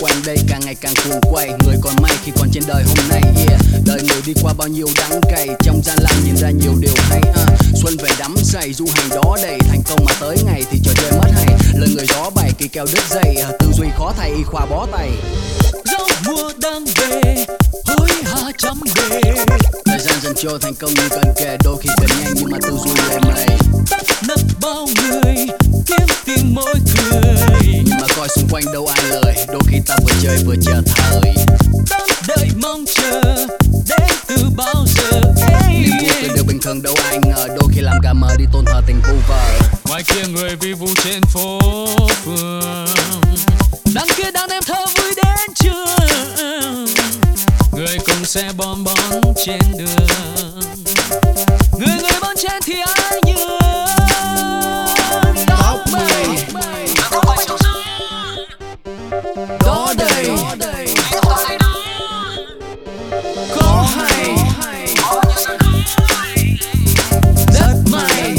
quanh đây càng ngày càng cuồng quay. Người còn may khi còn trên đời hôm nay, yeah. Đời người đi qua bao nhiêu đắng cay, trong gian lao nhìn ra nhiều điều hay. Xuân về đắm say, du hành đó đầy, thành công mà tới ngày thì trò chơi mất hay. Lời người gió bày kỳ kèo đứt dây, tư duy khó thay y khoa bó tay. Dẫu mùa đang về, hối hả chấm về. Thời gian dần trôi, thành công như gần kề, đôi khi cần nhanh nhưng mà tư duy lề mề. Nấp bao người kiếm tìm môi cười, nhưng mà coi xung quanh đâu ai lời, đôi khi ta vừa chơi vừa chờ thời. Đón đợi mong chờ đến từ bao giờ. Niềm vui từ điều bình thường đâu ai ngờ, đôi khi làm gà mờ đi tôn thờ tình vu vơ. Ngoài kia người vi vu trên phố phường, đằng kia đàn em thơ vui đến trường. Người cùng xe bom bón trên đường, người bon chen thì ai nhường. Tóc mây đó đây, có hay rất may.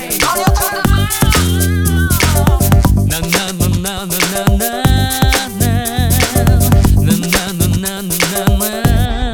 Na na na na na na na.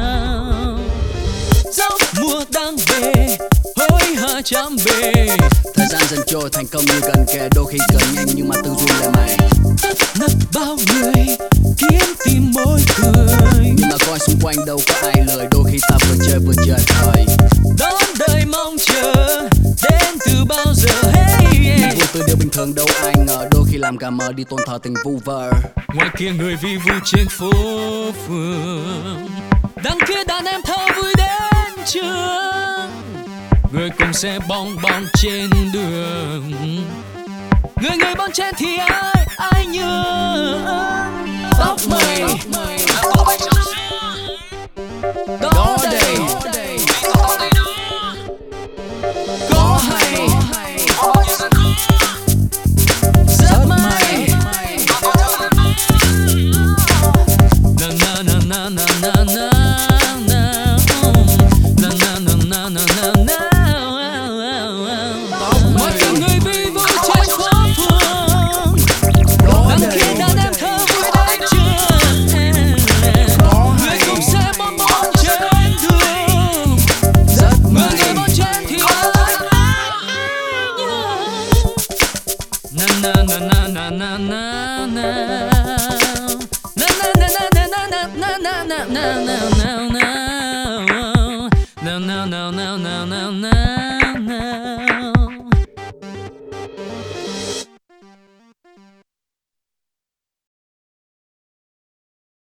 Dẫu mùa đang về, hối hả chạm về. Thời gian dần trôi, thành công như gần kề, đôi khi cần nhanh nhưng mà tư duy lề mề. Nấp bao người kiếm tìm môi cười, nhưng mà coi xung quanh đâu có ai lời, đôi khi ta vừa chơi vừa chờ thời. đón đời mong chờ đến từ bao giờ. Hey, vui từ điều bình thường đâu ai ngờ, đôi khi làm gà mờ đi tôn thờ tình vu vơ. ngoài kia người vi vu trên phố phường, đằng kia đàn em thơ vui đến trường. Người cùng xe bong bóng trên đường, người bon chen thì ai nhường. Tóc mây đó đây, có hay rất may. Na na na na na na na na na na na na na na. Mọi người vi vu trên phố phường, đằng kia đàn em thơ vui đến trường. Người cùng xe bom bóng trên đường, người bon chen thì ai nhường. Na na na na na na na na na na na na na na na na na na na.